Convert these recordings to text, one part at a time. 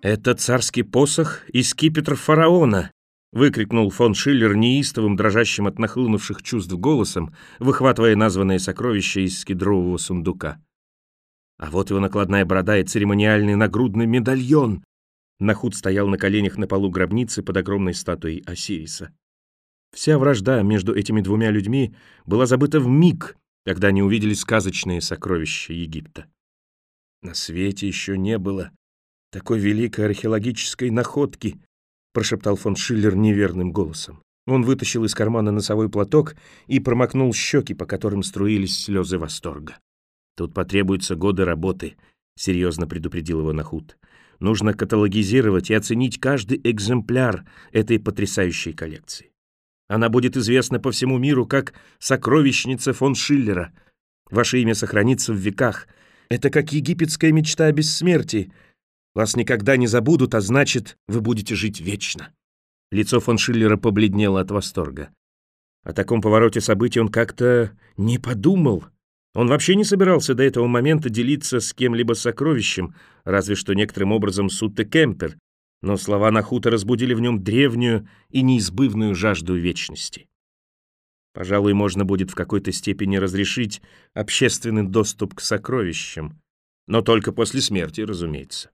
«Это царский посох и скипетр фараона!» — выкрикнул фон Шиллер неистовым, дрожащим от нахлынувших чувств голосом, выхватывая названное сокровище из кедрового сундука. А вот его накладная борода и церемониальный нагрудный медальон. Нахут стоял на коленях на полу гробницы под огромной статуей Осириса. Вся вражда между этими двумя людьми была забыта вмиг, когда они увидели сказочные сокровища Египта. «На свете еще не было такой великой археологической находки», прошептал фон Шиллер неверным голосом. Он вытащил из кармана носовой платок и промокнул щеки, по которым струились слезы восторга. «Тут потребуются годы работы», — серьезно предупредил его Нахут. «Нужно каталогизировать и оценить каждый экземпляр этой потрясающей коллекции. Она будет известна по всему миру как сокровищница фон Шиллера. Ваше имя сохранится в веках. Это как египетская мечта о бессмертии. Вас никогда не забудут, а значит, вы будете жить вечно». Лицо фон Шиллера побледнело от восторга. О таком повороте событий он как-то не подумал. Он вообще не собирался до этого момента делиться с кем-либо сокровищем, разве что некоторым образом с Утте Кемпер, но слова Нахута разбудили в нем древнюю и неизбывную жажду вечности. Пожалуй, можно будет в какой-то степени разрешить общественный доступ к сокровищам, но только после смерти, разумеется.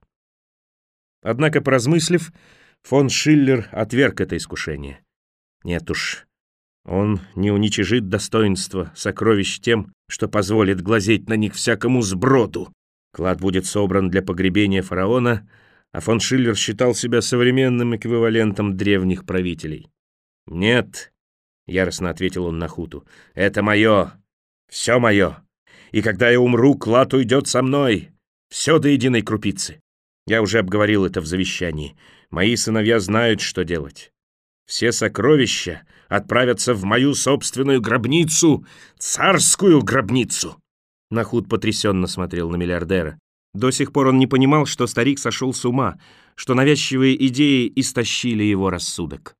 Однако, поразмыслив, фон Шиллер отверг это искушение. Нет уж, он не уничижит достоинство сокровищ тем, что позволит глазеть на них всякому сброду. Клад будет собран для погребения фараона, а фон Шиллер считал себя современным эквивалентом древних правителей. «Нет», — яростно ответил он Нахуту, — «это мое, все мое, и когда я умру, клад уйдет со мной, все до единой крупицы. Я уже обговорил это в завещании. Мои сыновья знают, что делать. Все сокровища отправятся в мою собственную гробницу, царскую гробницу». Нахут потрясенно смотрел на миллиардера. До сих пор он не понимал, что старик сошел с ума, что навязчивые идеи истощили его рассудок.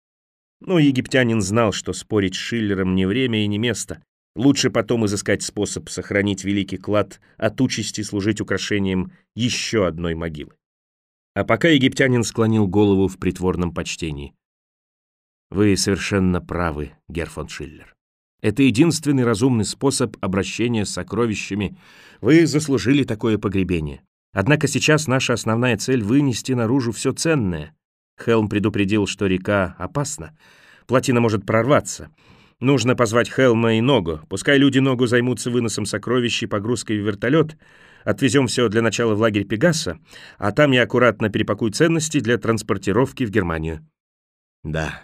Но египтянин знал, что спорить с Шиллером не время и не место. Лучше потом изыскать способ сохранить великий клад от участи служить украшением еще одной могилы. А пока египтянин склонил голову в притворном почтении. «Вы совершенно правы, герр фон Шиллер. Это единственный разумный способ обращения с сокровищами. Вы заслужили такое погребение. Однако сейчас наша основная цель — вынести наружу все ценное. Хелм предупредил, что река опасна. Плотина может прорваться. Нужно позвать Хелма и Ногу. Пускай люди Ногу займутся выносом сокровищ и погрузкой в вертолет. Отвезем все для начала в лагерь Пегаса, а там я аккуратно перепакую ценности для транспортировки в Германию». «Да,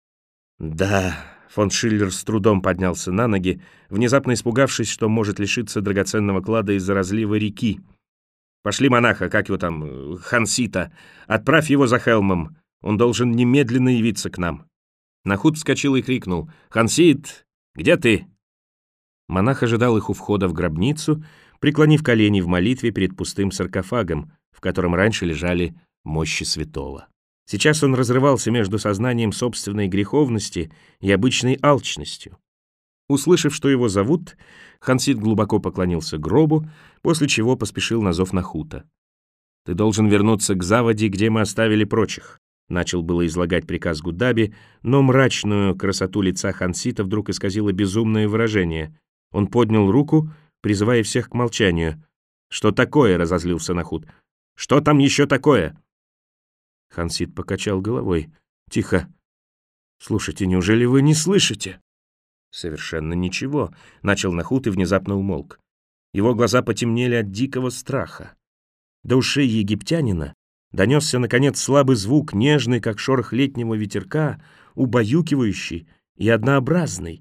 да». Фон Шиллер с трудом поднялся на ноги, внезапно испугавшись, что может лишиться драгоценного клада из-за разлива реки. «Пошли монаха, как его там, Хансита. Отправь его за Хелмом. Он должен немедленно явиться к нам». Нахут вскочил и крикнул: «Хансит, где ты?» Монах ожидал их у входа в гробницу, преклонив колени в молитве перед пустым саркофагом, в котором раньше лежали мощи святого. Сейчас он разрывался между сознанием собственной греховности и обычной алчностью. Услышав, что его зовут, Хансит глубоко поклонился гробу, после чего поспешил на зов Нахута. «Ты должен вернуться к заводе, где мы оставили прочих», — начал было излагать приказ Гудаби, но мрачную красоту лица Хансита вдруг исказило безумное выражение. Он поднял руку, призывая всех к молчанию. «Что такое?» — разозлился Нахут. «Что там еще такое?» Хансит покачал головой. «Тихо. Слушайте, неужели вы не слышите?» «Совершенно ничего», — начал Нахут и внезапно умолк. Его глаза потемнели от дикого страха. До ушей египтянина донесся, наконец, слабый звук, нежный, как шорох летнего ветерка, убаюкивающий и однообразный.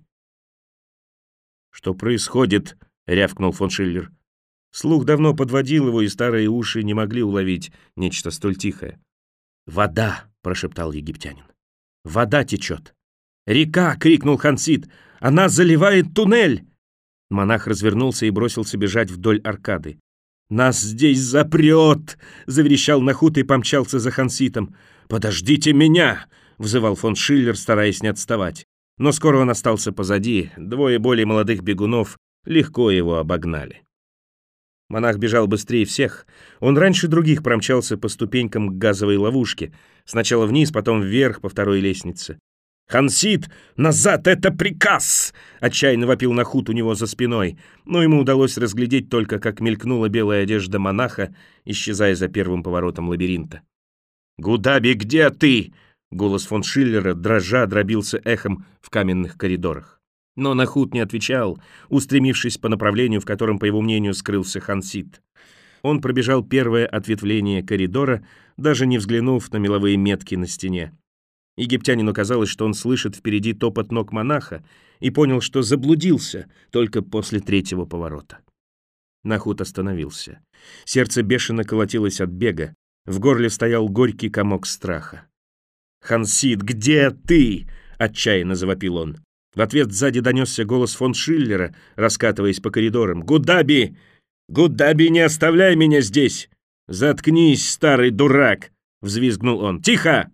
«Что происходит?» — рявкнул фон Шиллер. Слух давно подводил его, и старые уши не могли уловить нечто столь тихое. «Вода!» — прошептал египтянин. «Вода течет!» «Река!» — крикнул Хансит. «Она заливает туннель!» Монах развернулся и бросился бежать вдоль аркады. «Нас здесь запрет!» — заверещал Нахут и помчался за Ханситом. «Подождите меня!» — взывал фон Шиллер, стараясь не отставать. Но скоро он остался позади, двое более молодых бегунов легко его обогнали. Монах бежал быстрее всех. Он раньше других промчался по ступенькам к газовой ловушке. Сначала вниз, потом вверх по второй лестнице. «Хансид, назад, это приказ!» — отчаянно вопил Нахут у него за спиной, но ему удалось разглядеть только, как мелькнула белая одежда монаха, исчезая за первым поворотом лабиринта. «Гудаби, где ты?» — голос фон Шиллера дрожа дробился эхом в каменных коридорах. Но Нахут не отвечал, устремившись по направлению, в котором, по его мнению, скрылся Хансид. Он пробежал первое ответвление коридора, даже не взглянув на меловые метки на стене. Египтянину казалось, что он слышит впереди топот ног монаха, и понял, что заблудился только после третьего поворота. Нахут остановился. Сердце бешено колотилось от бега, в горле стоял горький комок страха. «Хансид, где ты?» — отчаянно завопил он. В ответ сзади донесся голос фон Шиллера, раскатываясь по коридорам. «Гудаби! Гудаби, не оставляй меня здесь! Заткнись, старый дурак!» — взвизгнул он. «Тихо!»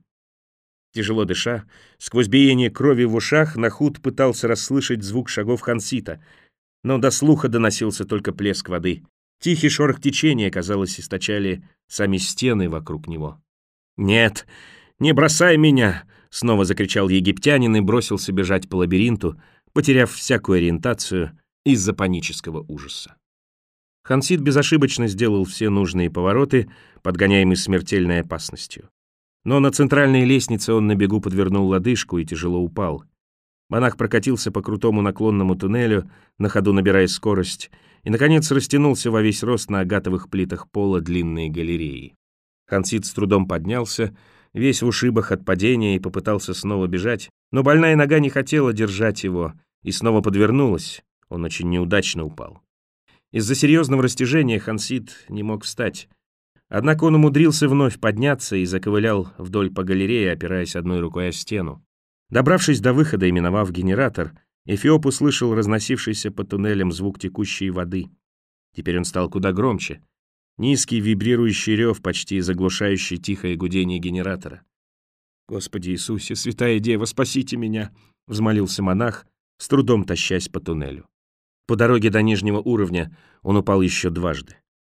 Тяжело дыша, сквозь биение крови в ушах, Нахут пытался расслышать звук шагов Хансита, но до слуха доносился только плеск воды. Тихий шорох течения, казалось, источали сами стены вокруг него. «Нет, не бросай меня!» — снова закричал египтянин и бросился бежать по лабиринту, потеряв всякую ориентацию из-за панического ужаса. Хансит безошибочно сделал все нужные повороты, подгоняемый смертельной опасностью. Но на центральной лестнице он на бегу подвернул лодыжку и тяжело упал. Монах прокатился по крутому наклонному туннелю, на ходу набирая скорость, и, наконец, растянулся во весь рост на агатовых плитах пола длинной галереи. Хансит с трудом поднялся, весь в ушибах от падения, и попытался снова бежать, но больная нога не хотела держать его и снова подвернулась, он очень неудачно упал. Из-за серьезного растяжения Хансит не мог встать. Однако он умудрился вновь подняться и заковылял вдоль по галерее, опираясь одной рукой о стену. Добравшись до выхода и миновав генератор, Эфиоп услышал разносившийся по туннелям звук текущей воды. Теперь он стал куда громче. Низкий вибрирующий рев, почти заглушающий тихое гудение генератора. «Господи Иисусе, Святая Дева, спасите меня!» — взмолился монах, с трудом тащась по туннелю. По дороге до нижнего уровня он упал еще дважды.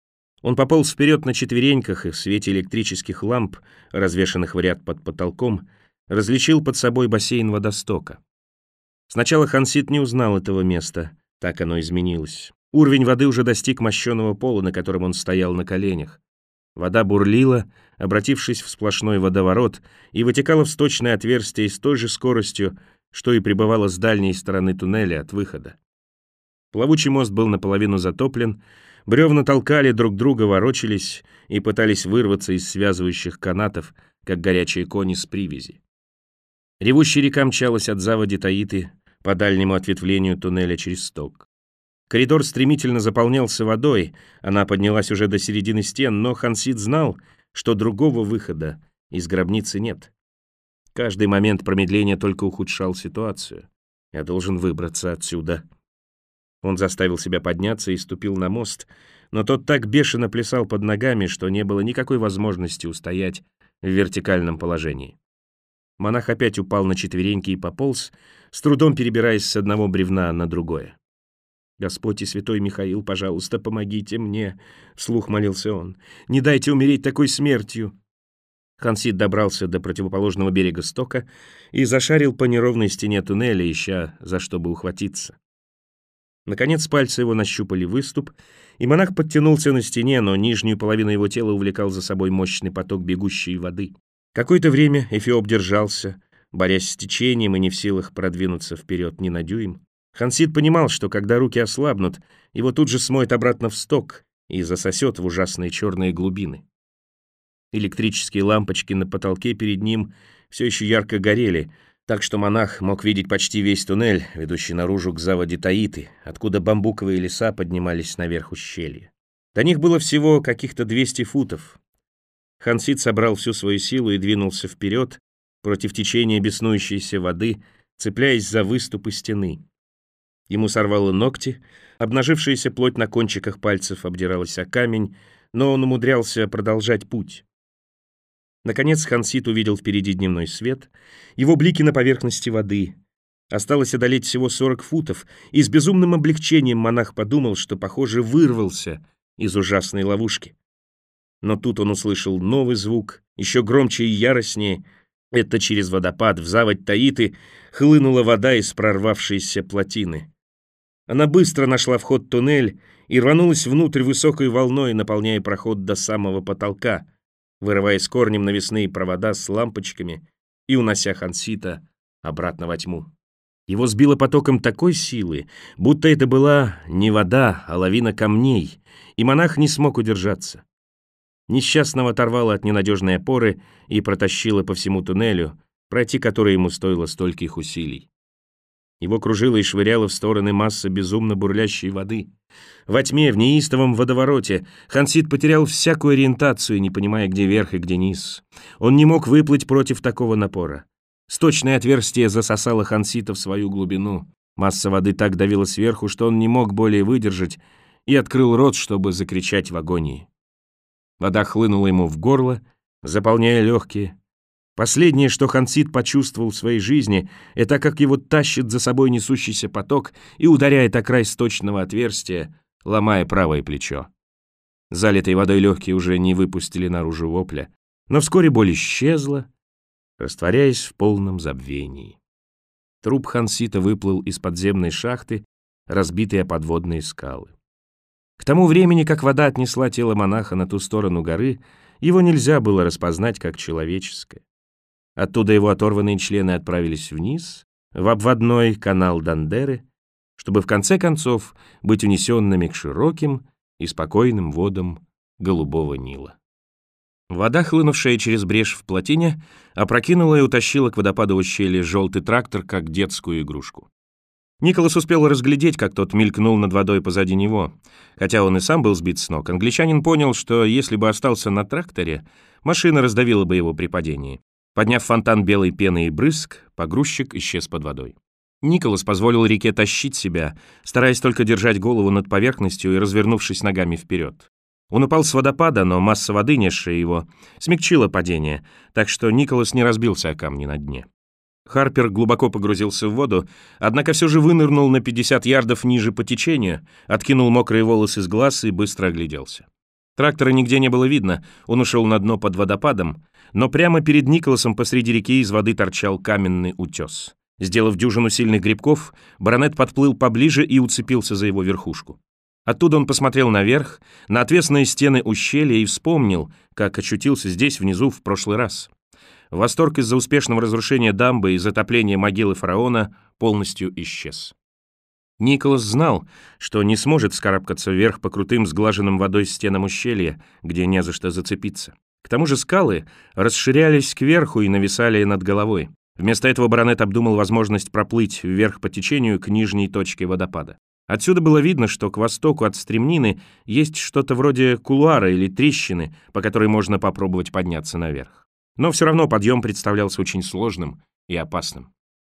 Он пополз вперед на четвереньках и в свете электрических ламп, развешанных в ряд под потолком, различил под собой бассейн водостока. Сначала Хансит не узнал этого места, так оно изменилось. Уровень воды уже достиг мощеного пола, на котором он стоял на коленях. Вода бурлила, обратившись в сплошной водоворот, и вытекала в сточное отверстие с той же скоростью, что и прибывала с дальней стороны туннеля от выхода. Плавучий мост был наполовину затоплен, бревна толкали друг друга, ворочались и пытались вырваться из связывающих канатов, как горячие кони с привязи. Ревущая река мчалась от заводи Таиты по дальнему ответвлению туннеля через сток. Коридор стремительно заполнялся водой, она поднялась уже до середины стен, но Хансит знал, что другого выхода из гробницы нет. Каждый момент промедления только ухудшал ситуацию. «Я должен выбраться отсюда». Он заставил себя подняться и ступил на мост, но тот так бешено плясал под ногами, что не было никакой возможности устоять в вертикальном положении. Монах опять упал на четвереньки и пополз, с трудом перебираясь с одного бревна на другое. «Господь и святой Михаил, пожалуйста, помогите мне!» — вслух молился он. «Не дайте умереть такой смертью!» Хансит добрался до противоположного берега стока и зашарил по неровной стене туннеля, ища за что бы ухватиться. Наконец пальцы его нащупали выступ, и монах подтянулся на стене, но нижнюю половину его тела увлекал за собой мощный поток бегущей воды. Какое-то время Эфиоп держался, борясь с течением и не в силах продвинуться вперед ни на дюйм. Хансит понимал, что когда руки ослабнут, его тут же смоет обратно в сток и засосет в ужасные черные глубины. Электрические лампочки на потолке перед ним все еще ярко горели, так что монах мог видеть почти весь туннель, ведущий наружу к заводе Таиты, откуда бамбуковые леса поднимались наверх ущелья. До них было всего каких-то 200 футов. Хансит собрал всю свою силу и двинулся вперед, против течения беснующейся воды, цепляясь за выступы стены. Ему сорвало ногти, обнажившаяся плоть на кончиках пальцев обдиралась о камень, но он умудрялся продолжать путь. Наконец Хансит увидел впереди дневной свет, его блики на поверхности воды. Осталось одолеть всего 40 футов, и с безумным облегчением монах подумал, что, похоже, вырвался из ужасной ловушки. Но тут он услышал новый звук, еще громче и яростнее. Это через водопад в заводь Таиты хлынула вода из прорвавшейся плотины. Она быстро нашла вход-туннель и рванулась внутрь высокой волной, наполняя проход до самого потолка, вырывая с корнем навесные провода с лампочками и унося Хансита обратно во тьму. Его сбило потоком такой силы, будто это была не вода, а лавина камней, и монах не смог удержаться. Несчастного оторвало от ненадежной опоры и протащило по всему туннелю, пройти который ему стоило стольких усилий. Его кружило и швыряло в стороны масса безумно бурлящей воды. Во тьме, в неистовом водовороте, Хансит потерял всякую ориентацию, не понимая, где верх и где низ. Он не мог выплыть против такого напора. Сточное отверстие засосало Хансита в свою глубину. Масса воды так давила сверху, что он не мог более выдержать, и открыл рот, чтобы закричать в агонии. Вода хлынула ему в горло, заполняя легкие. Последнее, что Хансит почувствовал в своей жизни, это как его тащит за собой несущийся поток и ударяет о край сточного отверстия, ломая правое плечо. Залитые водой легкие уже не выпустили наружу вопля, но вскоре боль исчезла, растворяясь в полном забвении. Труп Хансита выплыл из подземной шахты, разбитый о подводные скалы. К тому времени, как вода отнесла тело монаха на ту сторону горы, его нельзя было распознать как человеческое. Оттуда его оторванные члены отправились вниз, в обводной канал Дандеры, чтобы в конце концов быть унесенными к широким и спокойным водам Голубого Нила. Вода, хлынувшая через брешь в плотине, опрокинула и утащила к водопаду ущелья желтый трактор, как детскую игрушку. Николас успел разглядеть, как тот мелькнул над водой позади него. Хотя он и сам был сбит с ног, англичанин понял, что если бы остался на тракторе, машина раздавила бы его при падении. Подняв фонтан белой пены и брызг, погрузчик исчез под водой. Николас позволил реке тащить себя, стараясь только держать голову над поверхностью и развернувшись ногами вперед. Он упал с водопада, но масса воды, несшая его, смягчила падение, так что Николас не разбился о камни на дне. Харпер глубоко погрузился в воду, однако все же вынырнул на 50 ярдов ниже по течению, откинул мокрые волосы с глаз и быстро огляделся. Трактора нигде не было видно, он ушел на дно под водопадом, но прямо перед Николасом посреди реки из воды торчал каменный утес. Сделав дюжину сильных грибков, баронет подплыл поближе и уцепился за его верхушку. Оттуда он посмотрел наверх, на отвесные стены ущелья и вспомнил, как очутился здесь внизу в прошлый раз. Восторг из-за успешного разрушения дамбы и затопления могилы фараона полностью исчез. Николас знал, что не сможет вскарабкаться вверх по крутым сглаженным водой стенам ущелья, где не за что зацепиться. К тому же скалы расширялись кверху и нависали над головой. Вместо этого баронет обдумал возможность проплыть вверх по течению к нижней точке водопада. Отсюда было видно, что к востоку от стремнины есть что-то вроде кулуара или трещины, по которой можно попробовать подняться наверх. Но все равно подъем представлялся очень сложным и опасным.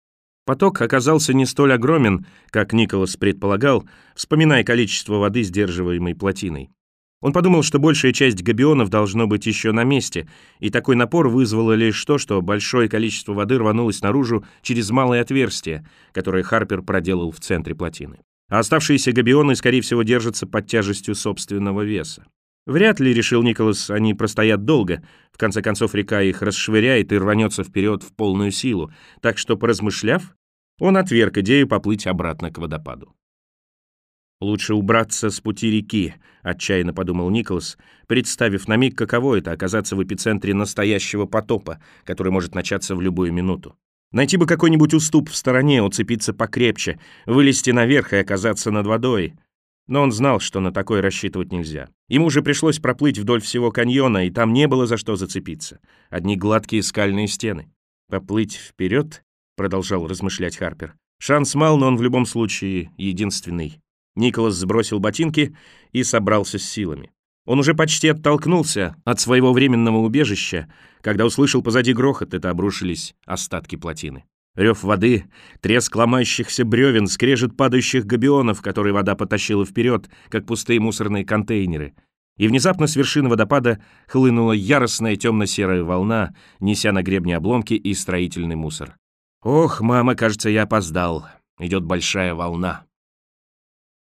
Поток оказался не столь огромен, как Николас предполагал, вспоминая количество воды, сдерживаемой плотиной. Он подумал, что большая часть габионов должно быть еще на месте, и такой напор вызвало лишь то, что большое количество воды рванулось наружу через малое отверстие, которое Харпер проделал в центре плотины. А оставшиеся габионы, скорее всего, держатся под тяжестью собственного веса. Вряд ли, решил Николас, они простоят долго. В конце концов, река их расшвыряет и рванется вперед в полную силу. Так что, поразмышляв, он отверг идею поплыть обратно к водопаду. «Лучше убраться с пути реки», — отчаянно подумал Николас, представив на миг, каково это — оказаться в эпицентре настоящего потопа, который может начаться в любую минуту. Найти бы какой-нибудь уступ в стороне, уцепиться покрепче, вылезти наверх и оказаться над водой. Но он знал, что на такое рассчитывать нельзя. Ему уже пришлось проплыть вдоль всего каньона, и там не было за что зацепиться. Одни гладкие скальные стены. «Поплыть вперед», — продолжал размышлять Харпер. «Шанс мал, но он в любом случае единственный». Николас сбросил ботинки и собрался с силами. Он уже почти оттолкнулся от своего временного убежища, когда услышал позади грохот, это обрушились остатки плотины. Рев воды, треск ломающихся бревен, скрежет падающих габионов, которые вода потащила вперед, как пустые мусорные контейнеры. И внезапно с вершины водопада хлынула яростная темно-серая волна, неся на гребне обломки и строительный мусор. «Ох, мама, кажется, я опоздал. Идет большая волна».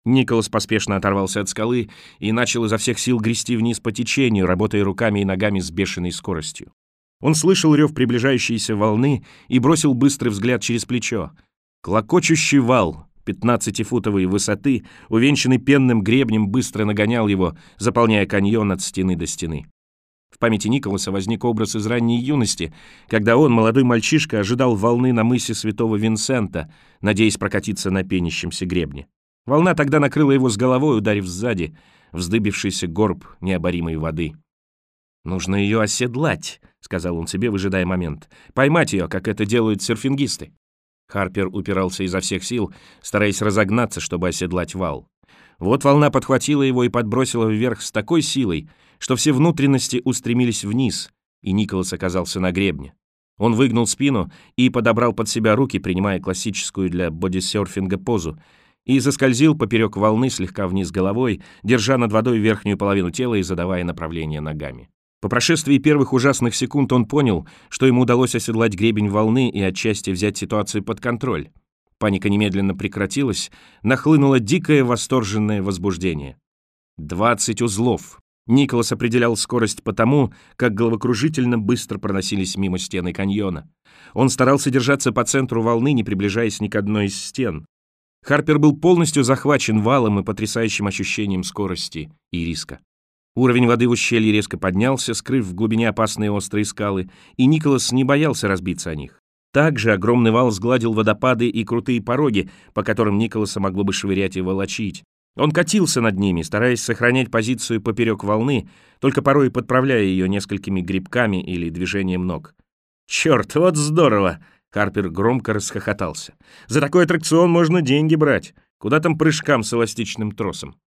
Николас поспешно оторвался от скалы и начал изо всех сил грести вниз по течению, работая руками и ногами с бешеной скоростью. Он слышал рев приближающейся волны и бросил быстрый взгляд через плечо. Клокочущий вал 15-футовой высоты, увенчанный пенным гребнем, быстро нагонял его, заполняя каньон от стены до стены. В памяти Николаса возник образ из ранней юности, когда он, молодой мальчишка, ожидал волны на мысе Святого Винсента, надеясь прокатиться на пенящемся гребне. Волна тогда накрыла его с головой, ударив сзади, вздыбившийся горб необоримой воды. «Нужно ее оседлать», — сказал он себе, выжидая момент. «Поймать ее, как это делают серфингисты». Харпер упирался изо всех сил, стараясь разогнаться, чтобы оседлать вал. Вот волна подхватила его и подбросила вверх с такой силой, что все внутренности устремились вниз, и Николас оказался на гребне. Он выгнул спину и подобрал под себя руки, принимая классическую для бодисерфинга позу, и заскользил поперек волны слегка вниз головой, держа над водой верхнюю половину тела и задавая направление ногами. По прошествии первых ужасных секунд он понял, что ему удалось оседлать гребень волны и отчасти взять ситуацию под контроль. Паника немедленно прекратилась, нахлынуло дикое восторженное возбуждение. 20 узлов. Николас определял скорость по тому, как головокружительно быстро проносились мимо стены каньона. Он старался держаться по центру волны, не приближаясь ни к одной из стен. Харпер был полностью захвачен валом и потрясающим ощущением скорости и риска. Уровень воды в ущелье резко поднялся, скрыв в глубине опасные острые скалы, и Николас не боялся разбиться о них. Также огромный вал сгладил водопады и крутые пороги, по которым Николаса могло бы швырять и волочить. Он катился над ними, стараясь сохранять позицию поперек волны, только порой подправляя ее несколькими грибками или движением ног. «Черт, вот здорово!» Харпер громко расхохотался. «За такой аттракцион можно деньги брать. Куда там прыжкам с эластичным тросом?»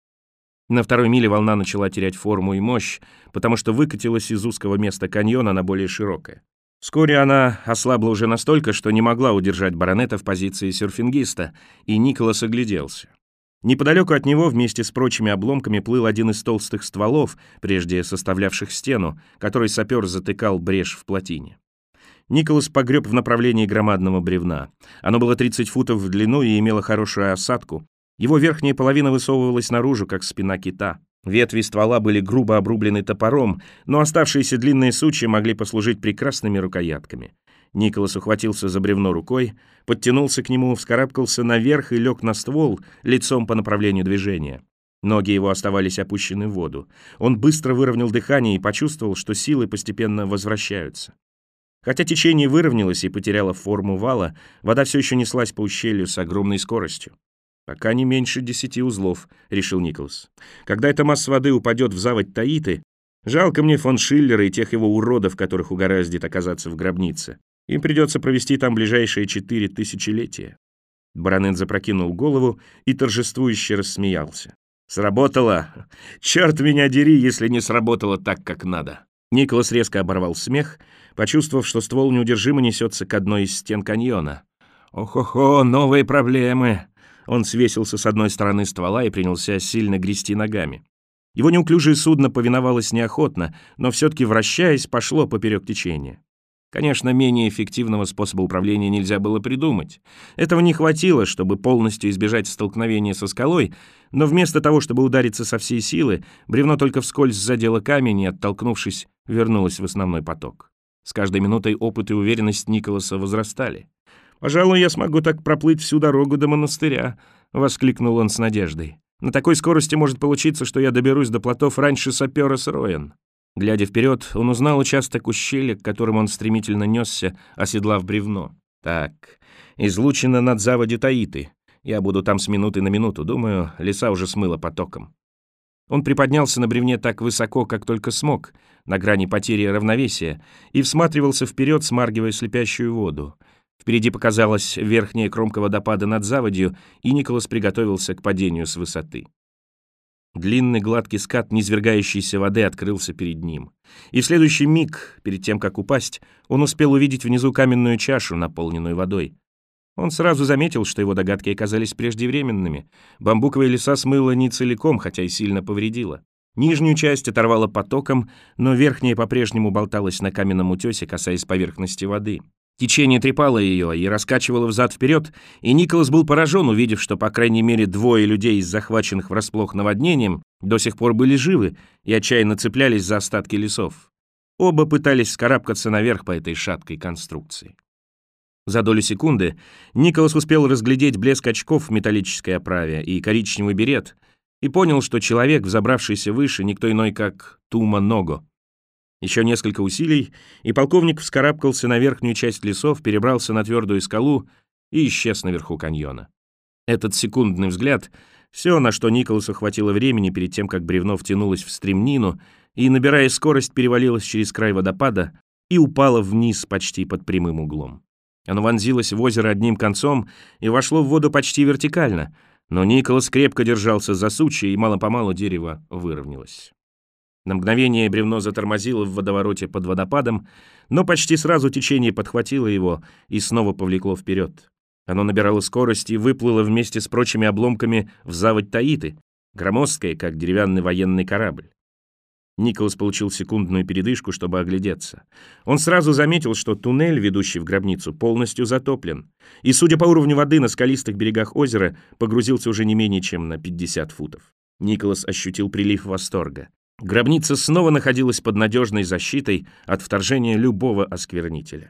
На второй миле волна начала терять форму и мощь, потому что выкатилась из узкого места каньона на более широкое. Вскоре она ослабла уже настолько, что не могла удержать баронета в позиции серфингиста, и Николас огляделся. Неподалеку от него вместе с прочими обломками плыл один из толстых стволов, прежде составлявших стену, который сапер затыкал брешь в плотине. Николас погреб в направлении громадного бревна. Оно было 30 футов в длину и имело хорошую осадку. Его верхняя половина высовывалась наружу, как спина кита. Ветви ствола были грубо обрублены топором, но оставшиеся длинные сучья могли послужить прекрасными рукоятками. Николас ухватился за бревно рукой, подтянулся к нему, вскарабкался наверх и лег на ствол, лицом по направлению движения. Ноги его оставались опущены в воду. Он быстро выровнял дыхание и почувствовал, что силы постепенно возвращаются. Хотя течение выровнялось и потеряло форму вала, вода все еще неслась по ущелью с огромной скоростью. «Пока не меньше 10 узлов», — решил Николас. «Когда эта масса воды упадет в заводь Таиты, жалко мне фон Шиллера и тех его уродов, которых угораздит оказаться в гробнице. Им придется провести там ближайшие 4 тысячелетия». Баронет запрокинул голову и торжествующе рассмеялся. «Сработало! Черт меня дери, если не сработало так, как надо!» Николас резко оборвал смех, почувствовав, что ствол неудержимо несется к одной из стен каньона. «Ох-охо, новые проблемы!» Он свесился с одной стороны ствола и принялся сильно грести ногами. Его неуклюжее судно повиновалось неохотно, но все-таки, вращаясь, пошло поперек течения. Конечно, менее эффективного способа управления нельзя было придумать. Этого не хватило, чтобы полностью избежать столкновения со скалой, но вместо того, чтобы удариться со всей силы, бревно только вскользь задело камень и, оттолкнувшись, вернулось в основной поток. С каждой минутой опыт и уверенность Николаса возрастали. «Пожалуй, я смогу так проплыть всю дорогу до монастыря», — воскликнул он с надеждой. «На такой скорости может получиться, что я доберусь до плотов раньше сапера с Роэн». Глядя вперед, он узнал участок ущелья, к которому он стремительно несся, оседлав бревно. «Так, излучина над заводью Таиты. Я буду там с минуты на минуту. Думаю, леса уже смыло потоком». Он приподнялся на бревне так высоко, как только смог, на грани потери равновесия, и всматривался вперед, смаргивая слепящую воду. Впереди показалась верхняя кромка водопада над заводью, и Николас приготовился к падению с высоты. Длинный гладкий скат низвергающейся воды открылся перед ним. И в следующий миг, перед тем, как упасть, он успел увидеть внизу каменную чашу, наполненную водой. Он сразу заметил, что его догадки оказались преждевременными. Бамбуковые леса смыло не целиком, хотя и сильно повредило. Нижнюю часть оторвало потоком, но верхняя по-прежнему болталась на каменном утесе, касаясь поверхности воды. Течение трепало ее и раскачивало взад-вперед, и Николас был поражен, увидев, что по крайней мере двое людей из захваченных врасплох наводнением до сих пор были живы и отчаянно цеплялись за остатки лесов. Оба пытались вскарабкаться наверх по этой шаткой конструкции. За долю секунды Николас успел разглядеть блеск очков в металлической оправе и коричневый берет и понял, что человек, взобравшийся выше, никто иной, как Тума Ного. Еще несколько усилий, и полковник вскарабкался на верхнюю часть лесов, перебрался на твердую скалу и исчез наверху каньона. Этот секундный взгляд — все, на что Николасу хватило времени перед тем, как бревно втянулось в стремнину и, набирая скорость, перевалилось через край водопада и упало вниз почти под прямым углом. Оно вонзилось в озеро одним концом и вошло в воду почти вертикально, но Николас крепко держался за сучья, и мало-помалу дерево выровнялось. На мгновение бревно затормозило в водовороте под водопадом, но почти сразу течение подхватило его и снова повлекло вперед. Оно набирало скорость и выплыло вместе с прочими обломками в заводь Таиты, громоздкое, как деревянный военный корабль. Николас получил секундную передышку, чтобы оглядеться. Он сразу заметил, что туннель, ведущий в гробницу, полностью затоплен, и, судя по уровню воды на скалистых берегах озера, погрузился уже не менее чем на 50 футов. Николас ощутил прилив восторга. Гробница снова находилась под надежной защитой от вторжения любого осквернителя.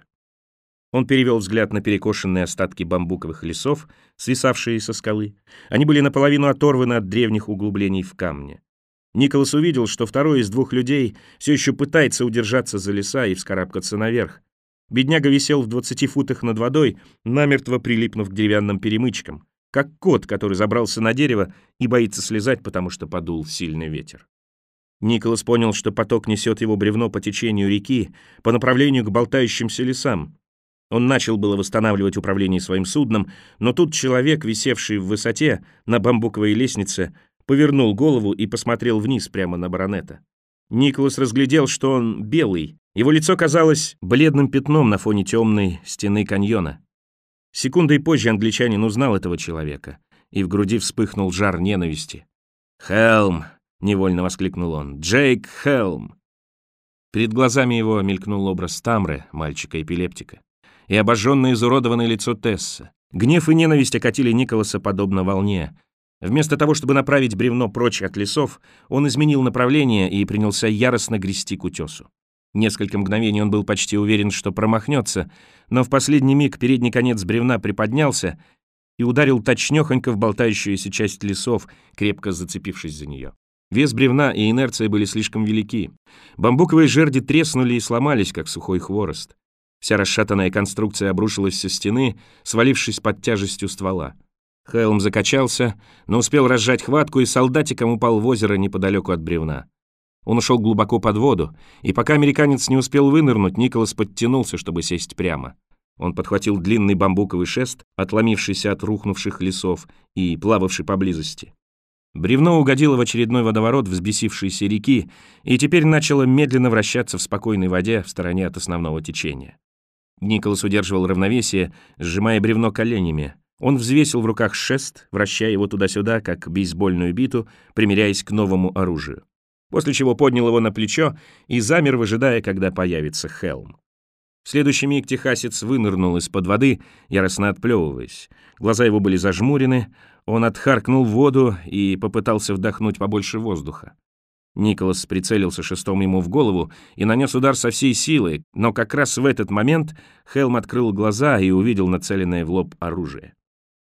Он перевел взгляд на перекошенные остатки бамбуковых лесов, свисавшие со скалы. Они были наполовину оторваны от древних углублений в камне. Николас увидел, что второй из двух людей все еще пытается удержаться за леса и вскарабкаться наверх. Бедняга висел в 20 футах над водой, намертво прилипнув к деревянным перемычкам, как кот, который забрался на дерево и боится слезать, потому что подул сильный ветер. Николас понял, что поток несет его бревно по течению реки, по направлению к болтающимся лесам. Он начал было восстанавливать управление своим судном, но тут человек, висевший в высоте на бамбуковой лестнице, повернул голову и посмотрел вниз прямо на баронета. Николас разглядел, что он белый. Его лицо казалось бледным пятном на фоне темной стены каньона. Секундой позже англичанин узнал этого человека, и в груди вспыхнул жар ненависти. «Хелм!» — невольно воскликнул он. «Джейк Хелм!» Перед глазами его мелькнул образ Тамры, мальчика-эпилептика, и обожженное изуродованное лицо Тесса. Гнев и ненависть окатили Николаса подобно волне. Вместо того, чтобы направить бревно прочь от лесов, он изменил направление и принялся яростно грести к утесу. Несколько мгновений он был почти уверен, что промахнется, но в последний миг передний конец бревна приподнялся и ударил точнёхонько в болтающуюся часть лесов, крепко зацепившись за нее. Вес бревна и инерция были слишком велики. Бамбуковые жерди треснули и сломались, как сухой хворост. Вся расшатанная конструкция обрушилась со стены, свалившись под тяжестью ствола. Хелм закачался, но успел разжать хватку и солдатиком упал в озеро неподалеку от бревна. Он ушел глубоко под воду, и пока американец не успел вынырнуть, Николас подтянулся, чтобы сесть прямо. Он подхватил длинный бамбуковый шест, отломившийся от рухнувших лесов и плававший поблизости. Бревно угодило в очередной водоворот взбесившейся реки и теперь начало медленно вращаться в спокойной воде в стороне от основного течения. Николас удерживал равновесие, сжимая бревно коленями. Он взвесил в руках шест, вращая его туда-сюда, как бейсбольную биту, примиряясь к новому оружию. После чего поднял его на плечо и замер, выжидая, когда появится Хелм. В следующий миг техасец вынырнул из-под воды, яростно отплевываясь. Глаза его были зажмурены, он отхаркнул в воду и попытался вдохнуть побольше воздуха. Николас прицелился шестом ему в голову и нанес удар со всей силы, но как раз в этот момент Хелм открыл глаза и увидел нацеленное в лоб оружие.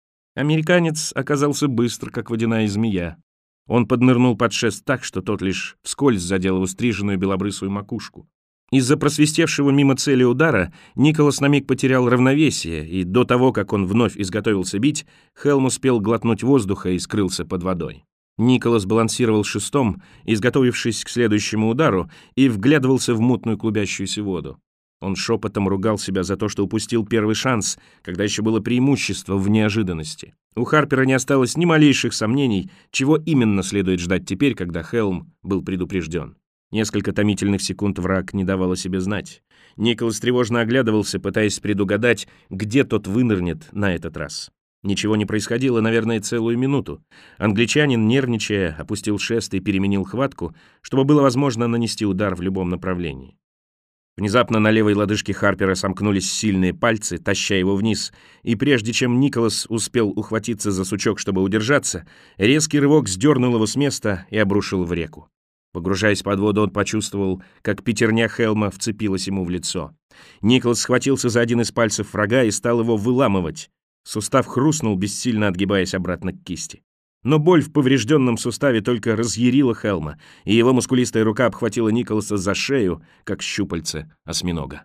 Американец оказался быстр, как водяная змея. Он поднырнул под шест так, что тот лишь вскользь задел его стриженную белобрысую макушку. Из-за просвистевшего мимо цели удара Николас на миг потерял равновесие, и до того, как он вновь изготовился бить, Хелм успел глотнуть воздуха и скрылся под водой. Николас балансировал шестом, изготовившись к следующему удару, и вглядывался в мутную клубящуюся воду. Он шепотом ругал себя за то, что упустил первый шанс, когда еще было преимущество в неожиданности. У Харпера не осталось ни малейших сомнений, чего именно следует ждать теперь, когда Хелм был предупрежден. Несколько томительных секунд враг не давал о себе знать. Николас тревожно оглядывался, пытаясь предугадать, где тот вынырнет на этот раз. Ничего не происходило, наверное, целую минуту. Англичанин, нервничая, опустил шест и переменил хватку, чтобы было возможно нанести удар в любом направлении. Внезапно на левой лодыжке Харпера сомкнулись сильные пальцы, таща его вниз, и прежде чем Николас успел ухватиться за сучок, чтобы удержаться, резкий рывок сдернул его с места и обрушил в реку. Погружаясь под воду, он почувствовал, как пятерня Хелма вцепилась ему в лицо. Николас схватился за один из пальцев врага и стал его выламывать. Сустав хрустнул, бессильно отгибаясь обратно к кисти. Но боль в поврежденном суставе только разъярила Хелма, и его мускулистая рука обхватила Николаса за шею, как щупальце осьминога.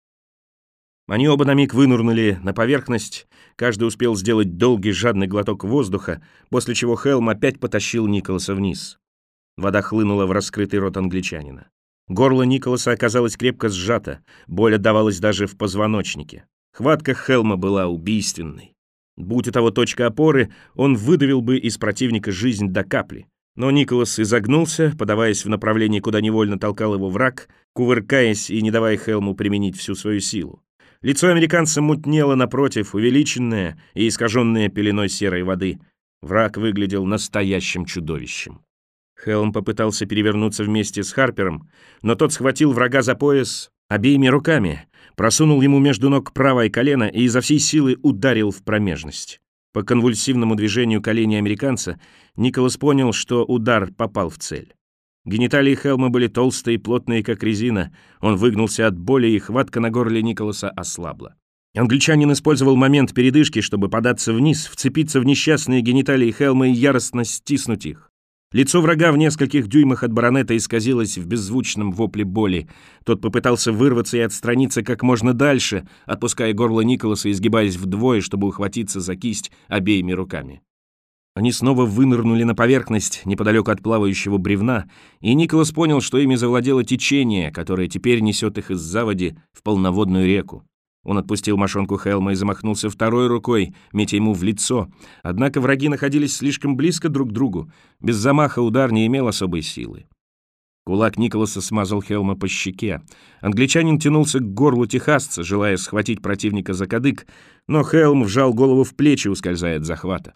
Они оба на миг вынырнули на поверхность, каждый успел сделать долгий жадный глоток воздуха, после чего Хелм опять потащил Николаса вниз. Вода хлынула в раскрытый рот англичанина. Горло Николаса оказалось крепко сжато, боль отдавалась даже в позвоночнике. Хватка Хелма была убийственной. Будь у того точка опоры, он выдавил бы из противника жизнь до капли. Но Николас изогнулся, подаваясь в направлении, куда невольно толкал его враг, кувыркаясь и не давая Хелму применить всю свою силу. Лицо американца мутнело напротив, увеличенное и искаженное пеленой серой воды. Враг выглядел настоящим чудовищем. Хелм попытался перевернуться вместе с Харпером, но тот схватил врага за пояс обеими руками, просунул ему между ног правое колено и изо всей силы ударил в промежность. По конвульсивному движению колени американца Николас понял, что удар попал в цель. Гениталии Хелма были толстые и плотные, как резина. Он выгнулся от боли, и хватка на горле Николаса ослабла. Англичанин использовал момент передышки, чтобы податься вниз, вцепиться в несчастные гениталии Хелма и яростно стиснуть их. Лицо врага в нескольких дюймах от баронета исказилось в беззвучном вопле боли. Тот попытался вырваться и отстраниться как можно дальше, отпуская горло Николаса и изгибаясь вдвое, чтобы ухватиться за кисть обеими руками. Они снова вынырнули на поверхность неподалеку от плавающего бревна, и Николас понял, что ими завладело течение, которое теперь несет их из заводи в полноводную реку. Он отпустил мошонку Хелма и замахнулся второй рукой, метя ему в лицо. Однако враги находились слишком близко друг к другу. Без замаха удар не имел особой силы. Кулак Николаса смазал Хелма по щеке. Англичанин тянулся к горлу техасца, желая схватить противника за кадык, но Хелм вжал голову в плечи, ускользая от захвата.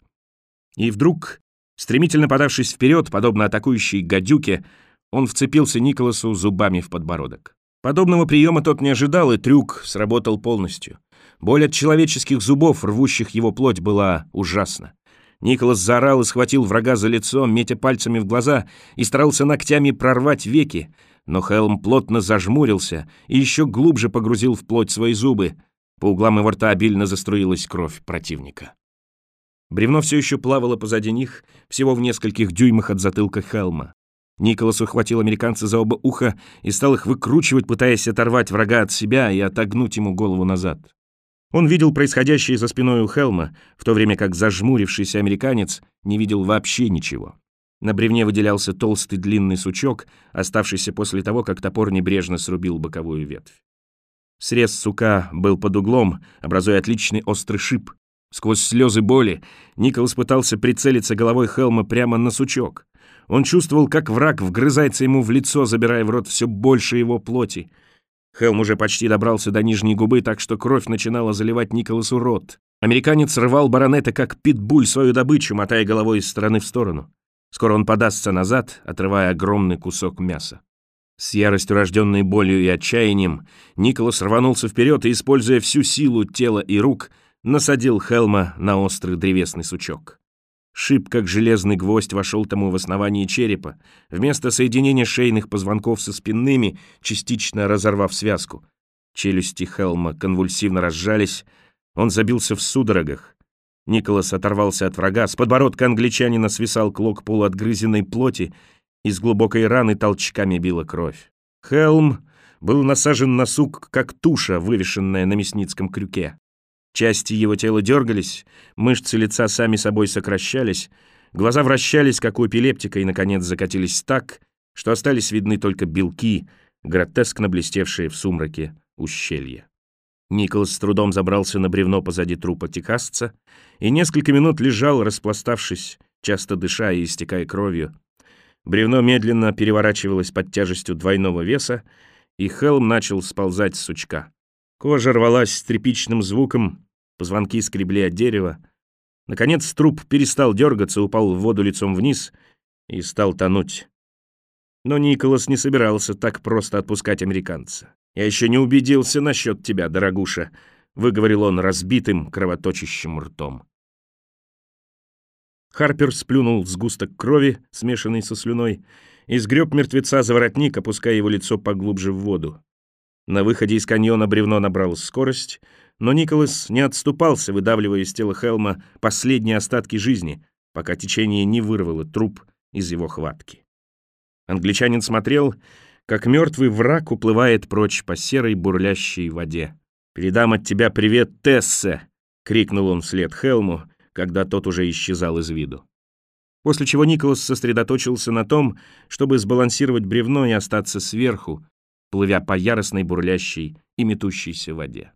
И вдруг, стремительно подавшись вперед, подобно атакующей гадюке, он вцепился Николасу зубами в подбородок. Подобного приема тот не ожидал, и трюк сработал полностью. Боль от человеческих зубов, рвущих его плоть, была ужасна. Николас заорал и схватил врага за лицо, метя пальцами в глаза, и старался ногтями прорвать веки, но Хелм плотно зажмурился и еще глубже погрузил в плоть свои зубы. По углам его рта обильно заструилась кровь противника. Бревно все еще плавало позади них, всего в нескольких дюймах от затылка Хелма. Николас ухватил американца за оба уха и стал их выкручивать, пытаясь оторвать врага от себя и отогнуть ему голову назад. Он видел происходящее за спиной у Хелма, в то время как зажмурившийся американец не видел вообще ничего. На бревне выделялся толстый длинный сучок, оставшийся после того, как топор небрежно срубил боковую ветвь. Срез сука был под углом, образуя отличный острый шип. Сквозь слезы боли Николас пытался прицелиться головой Хелма прямо на сучок. Он чувствовал, как враг вгрызается ему в лицо, забирая в рот все больше его плоти. Хелм уже почти добрался до нижней губы, так что кровь начинала заливать Николасу рот. Американец рвал баронета, как питбуль, свою добычу, мотая головой из стороны в сторону. Скоро он подастся назад, отрывая огромный кусок мяса. С яростью, рожденной болью и отчаянием, Николас рванулся вперед и, используя всю силу тела и рук, насадил Хелма на острый древесный сучок. Шип, как железный гвоздь, вошел тому в основание черепа, вместо соединения шейных позвонков со спинными, частично разорвав связку. Челюсти Хелма конвульсивно разжались, он забился в судорогах. Николас оторвался от врага, с подбородка англичанина свисал клок полуотгрызенной плоти, из глубокой раны толчками била кровь. Хелм был насажен на сук, как туша, вывешенная на мясницком крюке. Части его тела дергались, мышцы лица сами собой сокращались, глаза вращались, как у эпилептика, и, наконец, закатились так, что остались видны только белки, гротескно блестевшие в сумраке ущелья. Николас с трудом забрался на бревно позади трупа техасца и несколько минут лежал, распластавшись, часто дыша и истекая кровью. Бревно медленно переворачивалось под тяжестью двойного веса, и Хелм начал сползать с сучка. Кожа рвалась с тряпичным звуком, позвонки скребли от дерева. Наконец труп перестал дергаться, упал в воду лицом вниз и стал тонуть. Но Николас не собирался так просто отпускать американца. «Я еще не убедился насчет тебя, дорогуша», — выговорил он разбитым, кровоточащим ртом. Харпер сплюнул сгусток крови, смешанный со слюной, и сгреб мертвеца за воротник, опуская его лицо поглубже в воду. На выходе из каньона бревно набрало скорость, но Николас не отступался, выдавливая из тела Хелма последние остатки жизни, пока течение не вырвало труп из его хватки. Англичанин смотрел, как мертвый враг уплывает прочь по серой бурлящей воде. «Передам от тебя привет, Тессе!» — крикнул он вслед Хелму, когда тот уже исчезал из виду. После чего Николас сосредоточился на том, чтобы сбалансировать бревно и остаться сверху, плывя по яростной бурлящей и метущейся воде.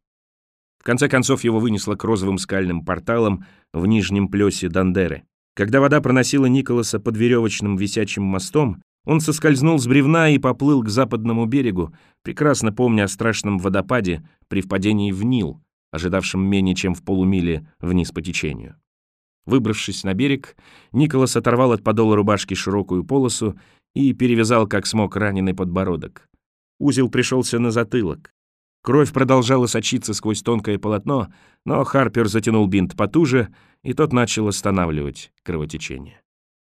В конце концов его вынесло к розовым скальным порталам в нижнем плёсе Дандеры. Когда вода проносила Николаса под веревочным висячим мостом, он соскользнул с бревна и поплыл к западному берегу, прекрасно помня о страшном водопаде при впадении в Нил, ожидавшем менее чем в полумиле вниз по течению. Выбравшись на берег, Николас оторвал от подола рубашки широкую полосу и перевязал как смог раненый подбородок. Узел пришелся на затылок. Кровь продолжала сочиться сквозь тонкое полотно, но Харпер затянул бинт потуже, и тот начал останавливать кровотечение.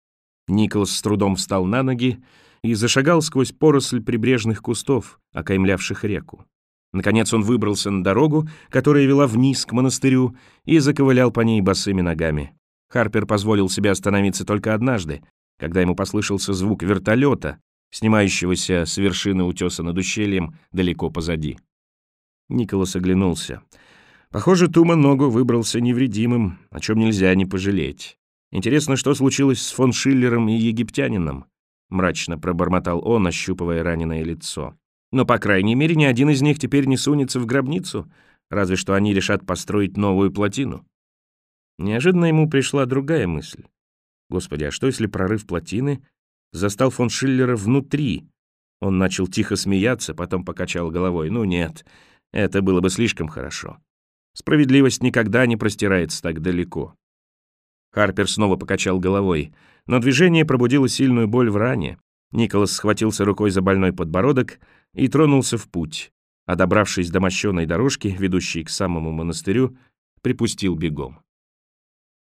Николас с трудом встал на ноги и зашагал сквозь поросль прибрежных кустов, окаймлявших реку. Наконец он выбрался на дорогу, которая вела вниз к монастырю, и заковылял по ней босыми ногами. Харпер позволил себе остановиться только однажды, когда ему послышался звук вертолета, снимающегося с вершины утеса над ущельем далеко позади. Николас оглянулся. Похоже, Тума-Ногу выбрался невредимым, о чем нельзя не пожалеть. Интересно, что случилось с фон Шиллером и египтянином? Мрачно пробормотал он, ощупывая раненое лицо. Но, по крайней мере, ни один из них теперь не сунется в гробницу, разве что они решат построить новую плотину. Неожиданно ему пришла другая мысль. Господи, а что, если прорыв плотины застал фон Шиллера внутри? Он начал тихо смеяться, потом покачал головой. Ну нет, это было бы слишком хорошо. Справедливость никогда не простирается так далеко. Харпер снова покачал головой, но движение пробудило сильную боль в ране. Николас схватился рукой за больной подбородок и тронулся в путь, а добравшись до мощеной дорожки, ведущей к самому монастырю, припустил бегом.